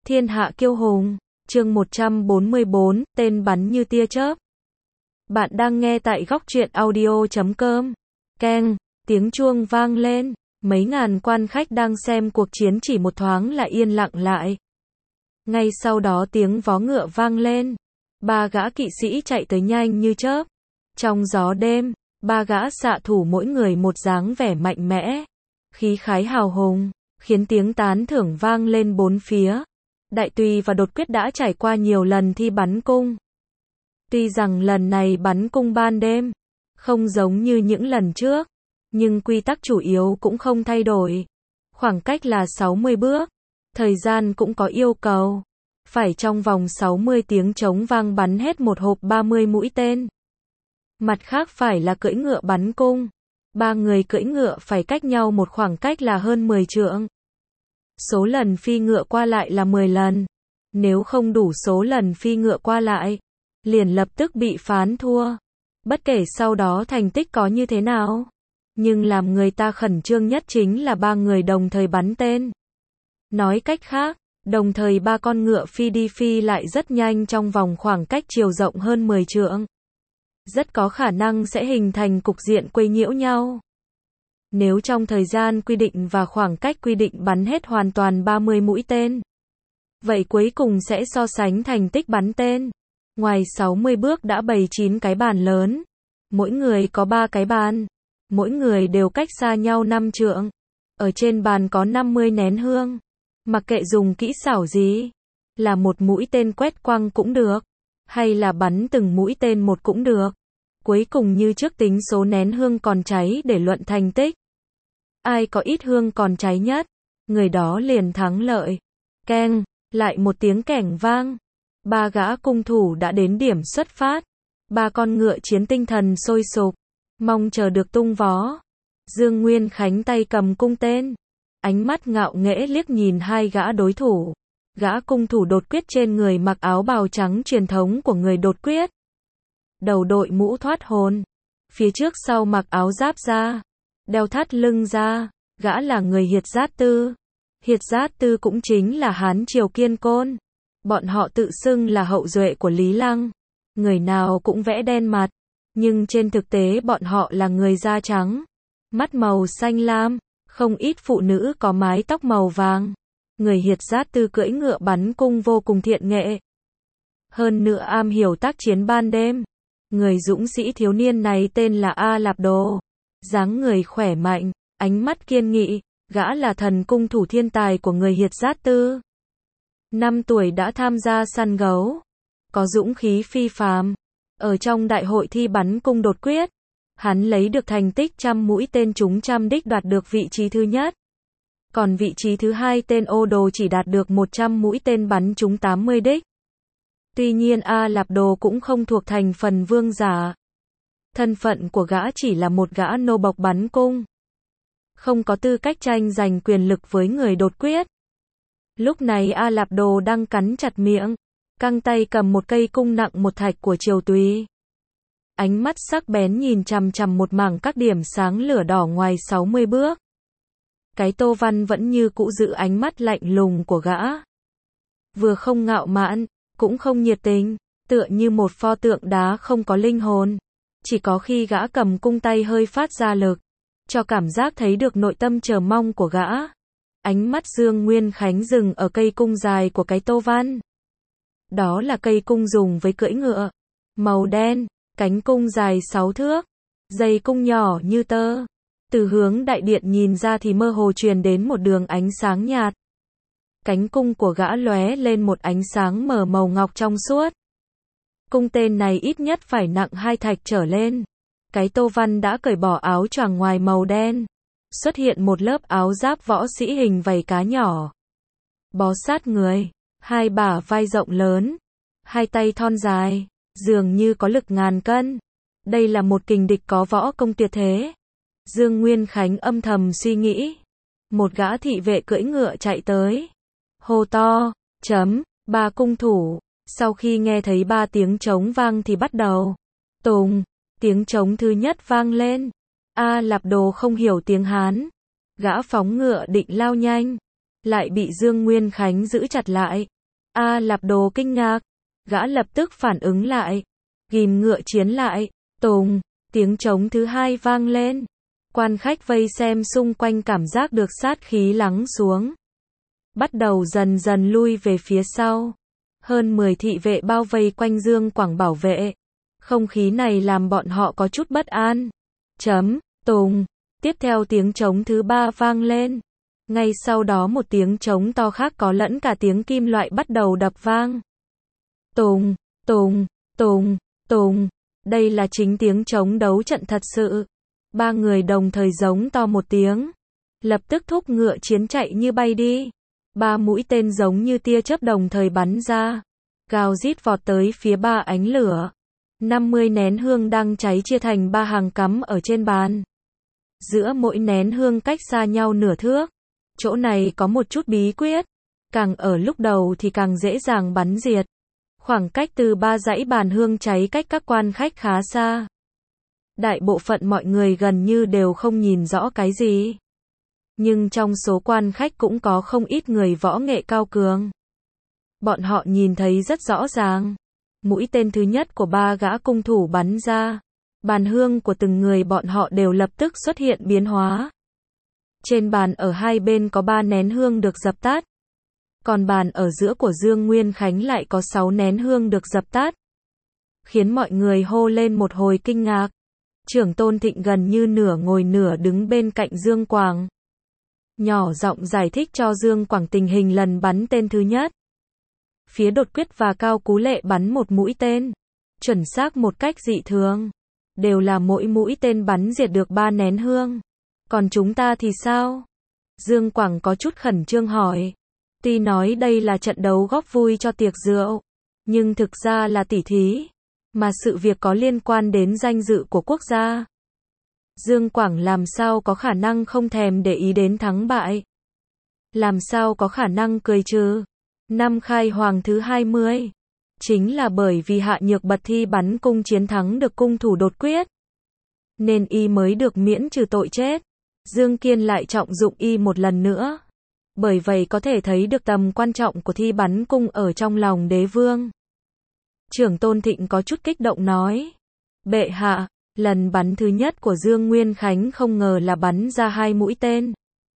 Thiên hạ kiêu hùng, chương 144, tên bắn như tia chớp. Bạn đang nghe tại góc truyện audio.com. Keng, tiếng chuông vang lên, mấy ngàn quan khách đang xem cuộc chiến chỉ một thoáng lại yên lặng lại. Ngay sau đó tiếng vó ngựa vang lên, ba gã kỵ sĩ chạy tới nhanh như chớp. Trong gió đêm, ba gã xạ thủ mỗi người một dáng vẻ mạnh mẽ, khí khái hào hùng, khiến tiếng tán thưởng vang lên bốn phía. Đại tùy và đột quyết đã trải qua nhiều lần thi bắn cung. Tuy rằng lần này bắn cung ban đêm, không giống như những lần trước, nhưng quy tắc chủ yếu cũng không thay đổi. Khoảng cách là 60 bước, thời gian cũng có yêu cầu. Phải trong vòng 60 tiếng trống vang bắn hết một hộp 30 mũi tên. Mặt khác phải là cưỡi ngựa bắn cung. Ba người cưỡi ngựa phải cách nhau một khoảng cách là hơn 10 trượng. Số lần phi ngựa qua lại là 10 lần. Nếu không đủ số lần phi ngựa qua lại, liền lập tức bị phán thua. Bất kể sau đó thành tích có như thế nào. Nhưng làm người ta khẩn trương nhất chính là ba người đồng thời bắn tên. Nói cách khác, đồng thời ba con ngựa phi đi phi lại rất nhanh trong vòng khoảng cách chiều rộng hơn 10 trượng. Rất có khả năng sẽ hình thành cục diện quấy nhiễu nhau. Nếu trong thời gian quy định và khoảng cách quy định bắn hết hoàn toàn 30 mũi tên, vậy cuối cùng sẽ so sánh thành tích bắn tên. Ngoài 60 bước đã bày 9 cái bàn lớn. Mỗi người có 3 cái bàn. Mỗi người đều cách xa nhau 5 trượng. Ở trên bàn có 50 nén hương. Mặc kệ dùng kỹ xảo gì, là một mũi tên quét quăng cũng được, hay là bắn từng mũi tên một cũng được. Cuối cùng như trước tính số nén hương còn cháy để luận thành tích. Ai có ít hương còn cháy nhất, người đó liền thắng lợi. Keng, lại một tiếng kẻng vang. Ba gã cung thủ đã đến điểm xuất phát. Ba con ngựa chiến tinh thần sôi sục, mong chờ được tung vó. Dương Nguyên Khánh tay cầm cung tên, ánh mắt ngạo nghễ liếc nhìn hai gã đối thủ. Gã cung thủ đột quyết trên người mặc áo bào trắng truyền thống của người đột quyết. Đầu đội mũ thoát hồn, phía trước sau mặc áo giáp da, đeo thắt lưng ra, gã là người Hiệt Giát Tư. Hiệt Giát Tư cũng chính là Hán Triều Kiên Côn. Bọn họ tự xưng là hậu duệ của Lý Lăng. Người nào cũng vẽ đen mặt, nhưng trên thực tế bọn họ là người da trắng, mắt màu xanh lam, không ít phụ nữ có mái tóc màu vàng. Người Hiệt Giát Tư cưỡi ngựa bắn cung vô cùng thiện nghệ. Hơn nữa am hiểu tác chiến ban đêm. Người dũng sĩ thiếu niên này tên là A Lạp Đồ. Dáng người khỏe mạnh, ánh mắt kiên nghị, gã là thần cung thủ thiên tài của người Hiệt Giát Tư. 5 tuổi đã tham gia săn gấu, có dũng khí phi phàm. Ở trong đại hội thi bắn cung đột quyết, hắn lấy được thành tích 100 mũi tên trúng 100 đích, đoạt được vị trí thứ nhất. Còn vị trí thứ hai tên Ô Đồ chỉ đạt được 100 mũi tên bắn trúng 80 đích. Tuy nhiên A Lạp Đồ cũng không thuộc thành phần vương giả. Thân phận của gã chỉ là một gã nô bộc bắn cung, không có tư cách tranh giành quyền lực với người đột quyết. Lúc này A Lạp Đồ đang cắn chặt miệng, căng tay cầm một cây cung nặng một thạch của Triều Tùy. Ánh mắt sắc bén nhìn chằm chằm một mảng các điểm sáng lửa đỏ ngoài 60 bước. Cái Tô Văn vẫn như cũ giữ ánh mắt lạnh lùng của gã. Vừa không ngạo mạn, cũng không nhiệt tình, tựa như một pho tượng đá không có linh hồn. Chỉ có khi gã cầm cung tay hơi phát ra lực, cho cảm giác thấy được nội tâm chờ mong của gã. Ánh mắt Dương Nguyên Khánh dừng ở cây cung dài của cái Tô Văn. Đó là cây cung dùng với cưỡi ngựa, màu đen, cánh cung dài 6 thước, dây cung nhỏ như tơ. Từ hướng đại điện nhìn ra thì mơ hồ truyền đến một đường ánh sáng nhạt. Cánh cung của gã lóe lên một ánh sáng mờ màu ngọc trong suốt. Cung tên này ít nhất phải nặng 2 thạch trở lên. Cái Tô Văn đã cởi bỏ áo choàng ngoài màu đen, xuất hiện một lớp áo giáp võ sĩ hình vảy cá nhỏ, bó sát người, hai bả vai rộng lớn, hai tay thon dài, dường như có lực ngàn cân. Đây là một kình địch có võ công tuyệt thế. Dương Nguyên Khánh âm thầm suy nghĩ. Một gã thị vệ cưỡi ngựa chạy tới, hô to, ba cung thủ. Sau khi nghe thấy 3 tiếng trống vang thì bắt đầu. Tùng, tiếng trống thứ nhất vang lên. A Lạp Đồ không hiểu tiếng Hán. Gã phóng ngựa định lao nhanh, lại bị Dương Nguyên Khánh giữ chặt lại. A Lạp Đồ kinh ngạc, gã lập tức phản ứng lại, ghim ngựa chiến lại, tùng, tiếng trống thứ hai vang lên. Quan khách vây xem xung quanh cảm giác được sát khí lắng xuống, bắt đầu dần dần lui về phía sau. Hơn 10 thị vệ bao vây quanh Dương Quảng bảo vệ. Không khí này làm bọn họ có chút bất an. Tùng. Tiếp theo tiếng trống thứ ba vang lên. Ngay sau đó một tiếng trống to khác có lẫn cả tiếng kim loại bắt đầu đập vang. Tùng, tùng, tùng, tùng. Đây là chính tiếng trống đấu trận thật sự. Ba người đồng thời giống to một tiếng. Lập tức thúc ngựa chiến chạy như bay đi. Ba mũi tên giống như tia chớp đồng thời bắn ra. Gào rít vọt tới phía ba ánh lửa. 50 nén hương đang cháy chia thành ba hàng cắm ở trên bàn. Giữa mỗi nén hương cách xa nhau nửa thước. Chỗ này có một chút bí quyết. Càng ở lúc đầu thì càng dễ dàng bắn diệt. Khoảng cách từ ba dãy bàn hương cháy cách các quan khách khá xa. Đại bộ phận mọi người gần như đều không nhìn rõ cái gì. Nhưng trong số quan khách cũng có không ít người võ nghệ cao cường. Bọn họ nhìn thấy rất rõ ràng. Mũi tên thứ nhất của ba gã cung thủ bắn ra. Bàn hương của từng người bọn họ đều lập tức xuất hiện biến hóa. Trên bàn ở hai bên có 3 nén hương được dập tắt. Còn bàn ở giữa của Dương Nguyên Khánh lại có 6 nén hương được dập tắt. Khiến mọi người hô lên một hồi kinh ngạc. Trưởng Tôn Thịnh gần như nửa ngồi nửa đứng bên cạnh Dương Quảng. Nhỏ giọng giải thích cho Dương Quảng tình hình lần bắn tên thứ nhất. Phía Đột Quyết và Cao Cú Lệ bắn một mũi tên. Chuẩn xác một cách dị thường. Đều là mỗi mũi tên bắn diệt được 3 nén hương. Còn chúng ta thì sao? Dương Quảng có chút khẩn trương hỏi. Tuy nói đây là trận đấu góp vui cho tiệc rượu, nhưng thực ra là tỉ thí. Mà sự việc có liên quan đến danh dự của quốc gia. Dương Quảng làm sao có khả năng không thèm để ý đến thắng bại? Làm sao có khả năng cười trừ? Năm Khai Hoàng thứ 20. Chính là bởi vì Hạ Nhược Bật thi bắn cung chiến thắng được cung thủ Đột Quyết. Nên y mới được miễn trừ tội chết. Dương Kiên lại trọng dụng y một lần nữa. Bởi vậy có thể thấy được tầm quan trọng của thi bắn cung ở trong lòng đế vương. Trưởng Tôn Thịnh có chút kích động nói. Bệ hạ, lần bắn thứ nhất của Dương Nguyên Khánh không ngờ là bắn ra 2 mũi tên.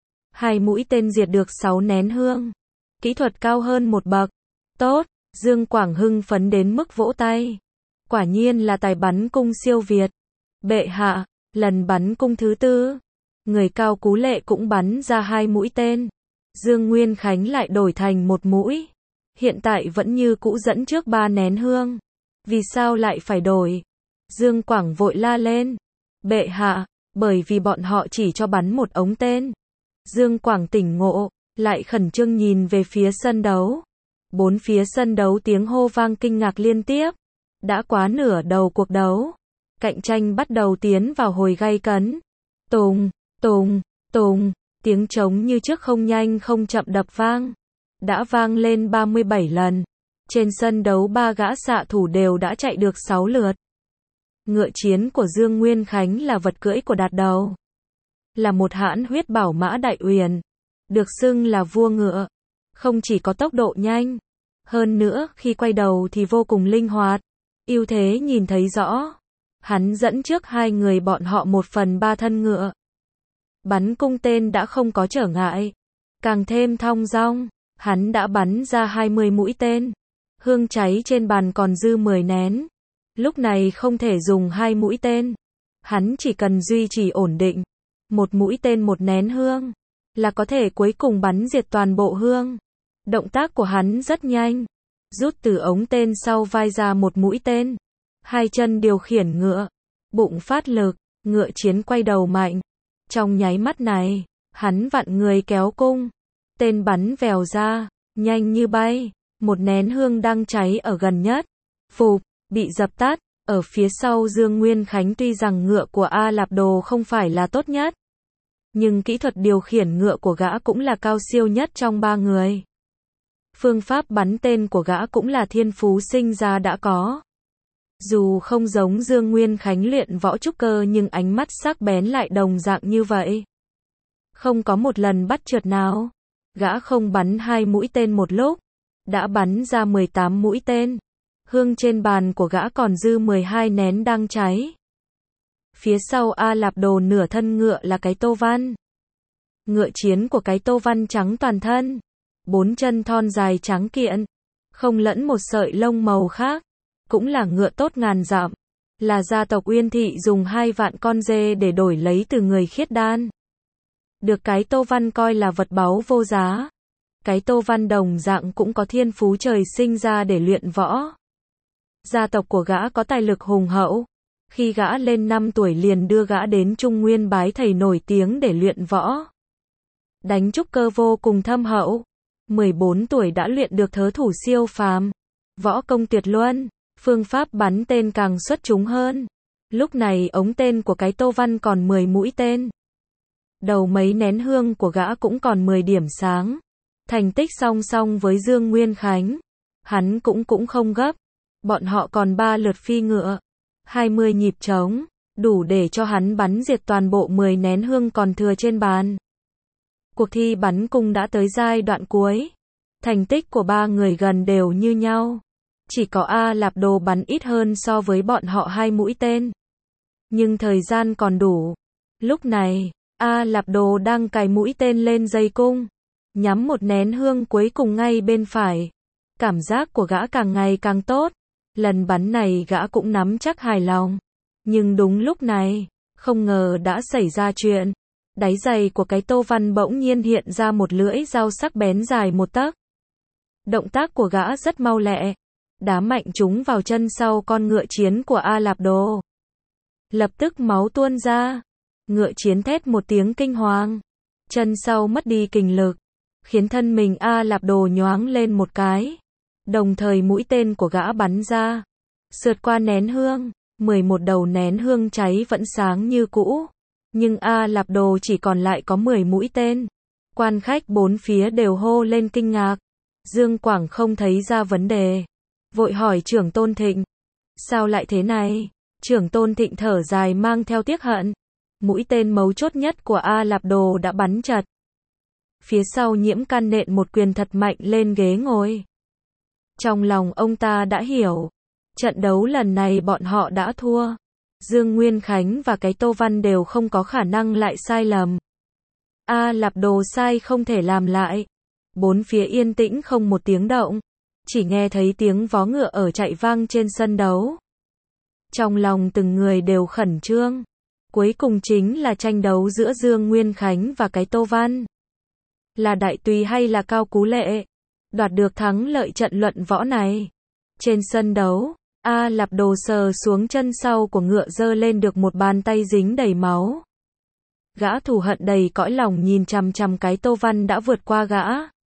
2 mũi tên diệt được 6 nén hương. Kỹ thuật cao hơn một bậc. Tốt, Dương Quảng hưng phấn đến mức vỗ tay. Quả nhiên là tài bắn cung siêu việt. Bệ hạ, lần bắn cung thứ tư. Người Cao Cú Lệ cũng bắn ra 2 mũi tên. Dương Nguyên Khánh lại đổi thành 1 mũi. Hiện tại vẫn như cũ dẫn trước 3 nén hương. Vì sao lại phải đổi? Dương Quảng vội la lên. Bệ hạ, bởi vì bọn họ chỉ cho bắn một ống tên. Dương Quảng tỉnh ngộ, lại khẩn trương nhìn về phía sân đấu. Bốn phía sân đấu tiếng hô vang kinh ngạc liên tiếp. Đã quá nửa đầu cuộc đấu. Cạnh tranh bắt đầu tiến vào hồi gay cấn. Tùng, tùng, tùng, tiếng trống như trước không nhanh không chậm đập vang. Đã vang lên 37 lần. Trên sân đấu 3 gã xạ thủ đều đã chạy được 6 lượt. Ngựa chiến của Dương Nguyên Khánh là vật cưỡi của Đạt Đầu. Là một hãn huyết bảo mã Đại Uyển. Được xưng là vua ngựa. Không chỉ có tốc độ nhanh. Hơn nữa khi quay đầu thì vô cùng linh hoạt. Ưu thế nhìn thấy rõ. Hắn dẫn trước 2 người bọn họ 1/3 thân ngựa. Bắn cung tên đã không có trở ngại. Càng thêm thong dong. Hắn đã bắn ra 20 mũi tên. Hương cháy trên bàn còn dư 10 nén. Lúc này không thể dùng 2 mũi tên. Hắn chỉ cần duy trì ổn định. 1 mũi tên 1 nén hương. Là có thể cuối cùng bắn diệt toàn bộ hương. Động tác của hắn rất nhanh. Rút từ ống tên sau vai ra 1 mũi tên. 2 chân điều khiển ngựa. Bụng phát lực. Ngựa chiến quay đầu mạnh. Trong nháy mắt này, hắn vặn người kéo cung. Tên bắn vèo ra. Nhanh như bay. 1 nén hương đang cháy ở gần nhất. Phụp, bị dập tắt. Ở phía sau Dương Nguyên Khánh tuy rằng ngựa của A Lạp Đồ không phải là tốt nhất. Nhưng kỹ thuật điều khiển ngựa của gã cũng là cao siêu nhất trong 3 người. Phương pháp bắn tên của gã cũng là thiên phú sinh ra đã có. Dù không giống Dương Nguyên Khánh luyện võ trúc cơ nhưng ánh mắt sắc bén lại đồng dạng như vậy. Không có một lần bắt trượt nào. Gã không bắn 2 mũi tên một lúc. đã bắn ra 18 mũi tên. Hương trên bàn của gã còn dư 12 nén đang cháy. Phía sau A Lạp Đồ nửa thân ngựa là cái Tô Văn. Ngựa chiến của cái Tô Văn trắng toàn thân, 4 chân thon dài trắng kiện, không lẫn một sợi lông màu khác, cũng là ngựa tốt ngàn dặm, là gia tộc Uyên Thị dùng 2 vạn con dê để đổi lấy từ người Khiết Đan. Được cái Tô Văn coi là vật báu vô giá. Cái Tô Văn đồng dạng cũng có thiên phú trời sinh ra để luyện võ. Gia tộc của gã có tài lực hùng hậu. Khi gã lên 5 tuổi liền đưa gã đến Trung Nguyên bái thầy nổi tiếng để luyện võ. Đánh trúc cơ vô cùng thâm hậu. 14 tuổi đã luyện được thớ thủ siêu phàm. Võ công tuyệt luân, phương pháp bắn tên càng xuất chúng hơn. Lúc này ống tên của cái Tô Văn còn 10 mũi tên. Đầu mấy nén hương của gã cũng còn 10 điểm sáng. Thành tích song song với Dương Nguyên Khánh. Hắn cũng không gấp. Bọn họ còn 3 lượt phi ngựa, 20 nhịp trống, đủ để cho hắn bắn diệt toàn bộ 10 nén hương còn thừa trên bàn. Cuộc thi bắn cung đã tới giai đoạn cuối. Thành tích của 3 người gần đều như nhau. Chỉ có A Lạp Đồ bắn ít hơn so với bọn họ 2 mũi tên. Nhưng thời gian còn đủ. Lúc này, A Lạp Đồ đang cài mũi tên lên dây cung, nhắm một nén hương cuối cùng ngay bên phải. Cảm giác của gã càng ngày càng tốt. Lần bắn này gã cũng nắm chắc hài lòng. Nhưng đúng lúc này, không ngờ đã xảy ra chuyện. Đáy giày của cái Tô Văn bỗng nhiên hiện ra một lưỡi dao sắc bén dài 1 tấc. Động tác của gã rất mau lẹ. Đá mạnh chúng vào chân sau con ngựa chiến của A Lạp Đồ. Lập tức máu tuôn ra. Ngựa chiến thét một tiếng kinh hoàng. Chân sau mất đi kình lực, khiến thân mình A Lạp Đồ nhoáng lên một cái. Đồng thời mũi tên của gã bắn ra, sượt qua nén hương, 11 đầu nén hương cháy vẫn sáng như cũ. Nhưng A Lạp Đồ chỉ còn lại có 10 mũi tên. Quan khách bốn phía đều hô lên kinh ngạc. Dương Quảng không thấy ra vấn đề, vội hỏi Trưởng Tôn Thịnh. Sao lại thế này? Trưởng Tôn Thịnh thở dài mang theo tiếc hận. Mũi tên mấu chốt nhất của A Lạp Đồ đã bắn chật. Phía sau Nhiễm Can nện một quyền thật mạnh lên ghế ngồi. Trong lòng ông ta đã hiểu, trận đấu lần này bọn họ đã thua. Dương Nguyên Khánh và cái Tô Văn đều không có khả năng lại sai lầm. A Lạp Đồ sai không thể làm lại. Bốn phía yên tĩnh không một tiếng động, chỉ nghe thấy tiếng vó ngựa ở chạy vang trên sân đấu. Trong lòng từng người đều khẩn trương. Cuối cùng chính là tranh đấu giữa Dương Nguyên Khánh và cái Tô Văn. Là Đại Tùy hay là Cao Cú Lệ đoạt được thắng lợi trận luận võ này. Trên sân đấu, A Lạp Đồ sờ xuống chân sau của ngựa giơ lên được một bàn tay dính đầy máu. Gã thù hận đầy cõi lòng nhìn chằm chằm cái Tô Văn đã vượt qua gã.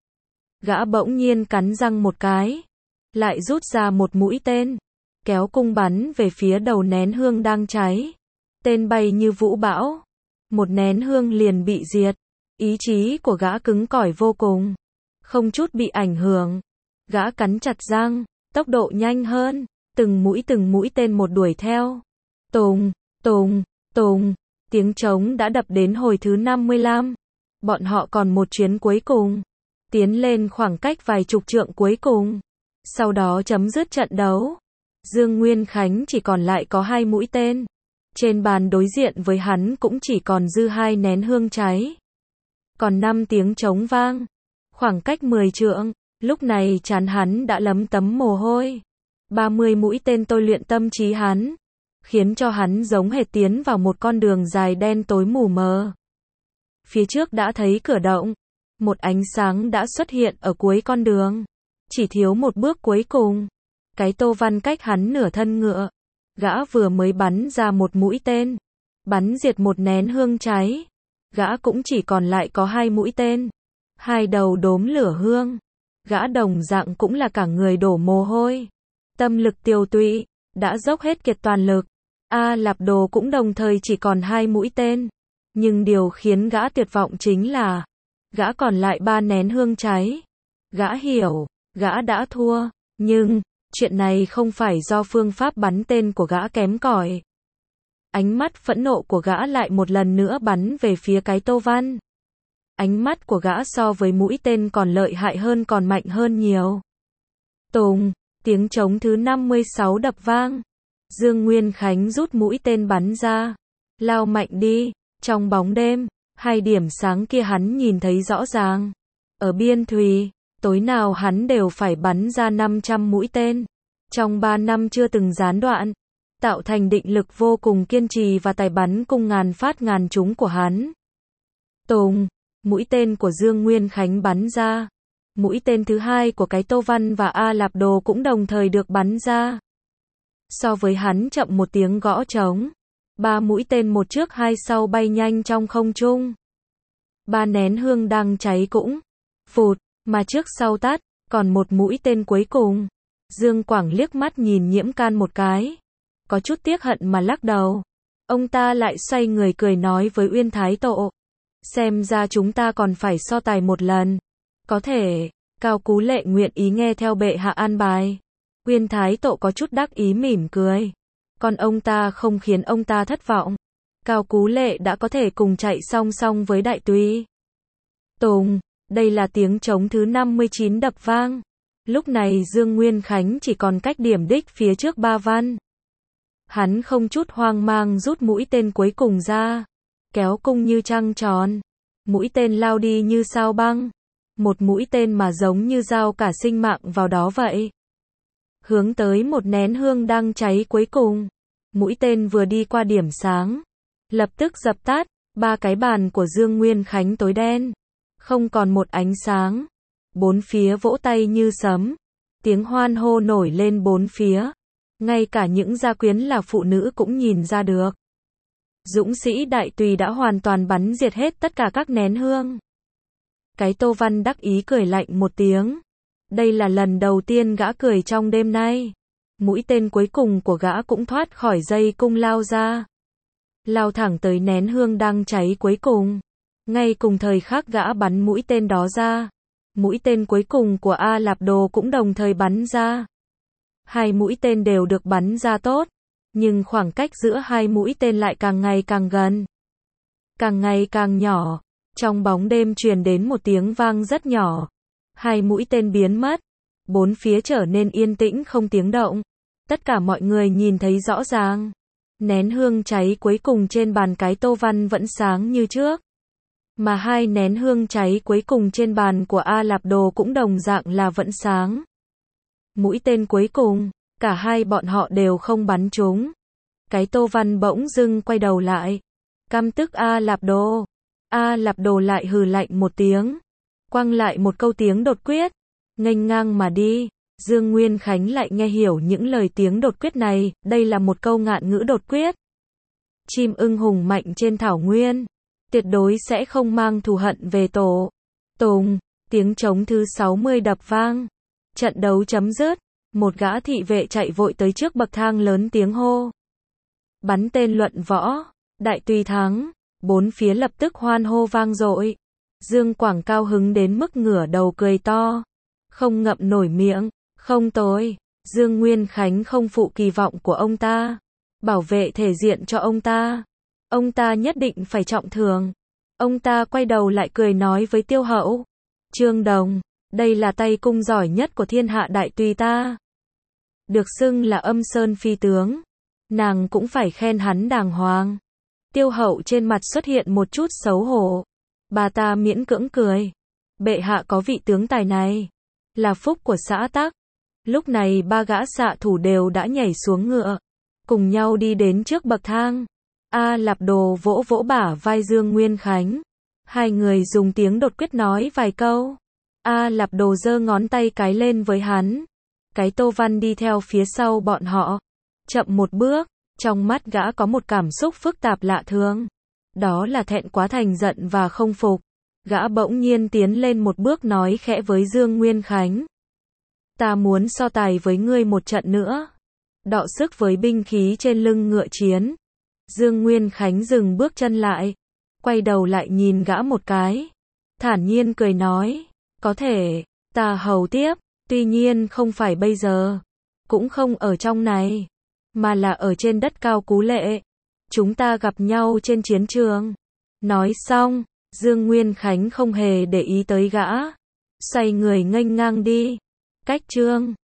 Gã bỗng nhiên cắn răng một cái, lại rút ra một mũi tên, kéo cung bắn về phía đầu nén hương đang cháy. Tên bay như vũ bão, một nén hương liền bị diệt. Ý chí của gã cứng cỏi vô cùng, không chút bị ảnh hưởng. Gã cắn chặt răng, tốc độ nhanh hơn, từng mũi tên một đuổi theo. Tùng, tùng, tùng, tiếng trống đã đập đến hồi thứ 55. Bọn họ còn một chuyến cuối cùng, tiến lên khoảng cách vài chục trượng cuối cùng. Sau đó chấm dứt trận đấu. Dương Nguyên Khánh chỉ còn lại có 2 mũi tên. Trên bàn đối diện với hắn cũng chỉ còn dư 2 nén hương cháy. Còn 5 tiếng trống vang. Khoảng cách 10 trượng, lúc này trán hắn đã lấm tấm mồ hôi. 30 mũi tên tôi luyện tâm trí hắn, khiến cho hắn giống hệt tiến vào một con đường dài đen tối mù mờ. Phía trước đã thấy cửa động, một ánh sáng đã xuất hiện ở cuối con đường. Chỉ thiếu một bước cuối cùng. Cái Tô Văn cách hắn nửa thân ngựa. Gã vừa mới bắn ra một mũi tên, bắn diệt một nén hương cháy. Gã cũng chỉ còn lại có 2 mũi tên, 2 đầu đốm lửa hương. Gã đồng dạng cũng là cả người đổ mồ hôi, tâm lực tiêu tụy, đã dốc hết kiệt toàn lực. A Lạp Đồ cũng đồng thời chỉ còn 2 mũi tên. Nhưng điều khiến gã tuyệt vọng chính là gã còn lại 3 nén hương cháy. Gã hiểu, gã đã thua, nhưng chuyện này không phải do phương pháp bắn tên của gã kém cỏi. Ánh mắt phẫn nộ của gã lại một lần nữa bắn về phía cái Tô Văn. Ánh mắt của gã so với mũi tên còn lợi hại hơn, còn mạnh hơn nhiều. Tùng, tiếng trống thứ 56 đập vang. Dương Nguyên Khánh rút mũi tên bắn ra. Lao mạnh đi, trong bóng đêm, hai điểm sáng kia hắn nhìn thấy rõ ràng. Ở Biên Thùy, tối nào hắn đều phải bắn ra 500 mũi tên. Trong 3 năm chưa từng gián đoạn, tạo thành định lực vô cùng kiên trì và tài bắn cung ngàn phát ngàn trúng của hắn. Tùng, mũi tên của Dương Nguyên Khánh bắn ra. Mũi tên thứ hai của cái Tô Văn và A Lạp Đồ cũng đồng thời được bắn ra. So với hắn chậm một tiếng gõ trống. 3 mũi tên một trước hai sau bay nhanh trong không trung. 3 nén hương đang cháy cũng phụt, mà trước sau tắt, còn một mũi tên cuối cùng. Dương Quảng liếc mắt nhìn Nhiễm Can một cái. Có chút tiếc hận mà lắc đầu. Ông ta lại xoay người cười nói với Uyên Thái Tộ. Xem ra chúng ta còn phải so tài một lần. Có thể, Cao Cú Lệ nguyện ý nghe theo bệ hạ an bài. Uyên Thái Tộ có chút đắc ý mỉm cười. Còn ông ta không khiến ông ta thất vọng. Cao Cú Lệ đã có thể cùng chạy song song với Đại Tùy. Tùng, đây là tiếng trống thứ 59 đập vang. Lúc này Dương Nguyên Khánh chỉ còn cách điểm đích phía trước 3 văn. Hắn không chút hoang mang rút mũi tên cuối cùng ra. Kéo cung như trăng tròn. Mũi tên lao đi như sao băng. Một mũi tên mà giống như dao cả sinh mạng vào đó vậy. Hướng tới một nén hương đang cháy cuối cùng. Mũi tên vừa đi qua điểm sáng. Lập tức dập tắt. 3 cái bàn của Dương Nguyên Khánh tối đen. Không còn một ánh sáng. Bốn phía vỗ tay như sấm. Tiếng hoan hô nổi lên bốn phía. Ngay cả những gia quyến là phụ nữ cũng nhìn ra được. Dũng sĩ Đại Tùy đã hoàn toàn bắn diệt hết tất cả các nén hương. Cái Tô Văn đắc ý cười lạnh một tiếng. Đây là lần đầu tiên gã cười trong đêm nay. Mũi tên cuối cùng của gã cũng thoát khỏi dây cung lao ra. Lao thẳng tới nén hương đang cháy cuối cùng. Ngay cùng thời khắc gã bắn mũi tên đó ra. Mũi tên cuối cùng của A Lạp Đồ cũng đồng thời bắn ra. Hai mũi tên đều được bắn ra tốt. Nhưng khoảng cách giữa hai mũi tên lại càng ngày càng gần. Càng ngày càng nhỏ. Trong bóng đêm truyền đến một tiếng vang rất nhỏ. Hai mũi tên biến mất. Bốn phía trở nên yên tĩnh không tiếng động. Tất cả mọi người nhìn thấy rõ ràng. Nén hương cháy cuối cùng trên bàn cái Tô Văn vẫn sáng như trước. Mà hai nén hương cháy cuối cùng trên bàn của A Lạp Đồ cũng đồng dạng là vẫn sáng. Mũi tên cuối cùng, cả hai bọn họ đều không bắn trúng. Cái Tô Văn bỗng dưng quay đầu lại. Căm tức A Lạp Đồ. A Lạp Đồ lại hừ lạnh một tiếng. Quăng lại một câu tiếng đột quyết. Nghênh ngang mà đi. Dương Nguyên Khánh lại nghe hiểu những lời tiếng đột quyết này. Đây là một câu ngạn ngữ đột quyết. Chim ưng hùng mạnh trên thảo nguyên. Tuyệt đối sẽ không mang thù hận về tổ. Tùng, tiếng trống thứ 60 đập vang. Trận đấu chấm dứt. Một gã thị vệ chạy vội tới trước bậc thang lớn tiếng hô. Bắn tên luận võ. Đại Tùy thắng. Bốn phía lập tức hoan hô vang dội. Dương Quảng cao hứng đến mức ngửa đầu cười to. Không ngậm nổi miệng. Không tồi. Dương Nguyên Khánh không phụ kỳ vọng của ông ta. Bảo vệ thể diện cho ông ta. Ông ta nhất định phải trọng thưởng. Ông ta quay đầu lại cười nói với Tiêu Hậu. Trương Đồng, đây là tay cung giỏi nhất của thiên hạ Đại Tùy ta. Được xưng là Âm Sơn phi tướng. Nàng cũng phải khen hắn đàng hoàng. Tiêu Hậu trên mặt xuất hiện một chút xấu hổ. Bà ta miễn cưỡng cười. Bệ hạ có vị tướng tài này. Là phúc của xã tắc. Lúc này ba gã xạ thủ đều đã nhảy xuống ngựa. Cùng nhau đi đến trước bậc thang. A Lạp Đồ vỗ vỗ bả vai Dương Nguyên Khánh. Hai người dùng tiếng đột quyết nói vài câu. A Lạp Đồ giơ ngón tay cái lên với hắn. Cái Tô Văn đi theo phía sau bọn họ. Chậm một bước, trong mắt gã có một cảm xúc phức tạp lạ thường. Đó là thẹn quá thành giận và không phục. Gã bỗng nhiên tiến lên một bước nói khẽ với Dương Nguyên Khánh. Ta muốn so tài với ngươi một trận nữa. Đọ sức với binh khí trên lưng ngựa chiến. Dương Nguyên Khánh dừng bước chân lại. Quay đầu lại nhìn gã một cái. Thản nhiên cười nói. Có thể, ta hầu tiếp. Tuy nhiên không phải bây giờ. Cũng không ở trong này. Mà là ở trên đất Cao Cú Lệ. Chúng ta gặp nhau trên chiến trường. Nói xong, Dương Nguyên Khánh không hề để ý tới gã. Xoay người nghênh ngang đi. Cách chương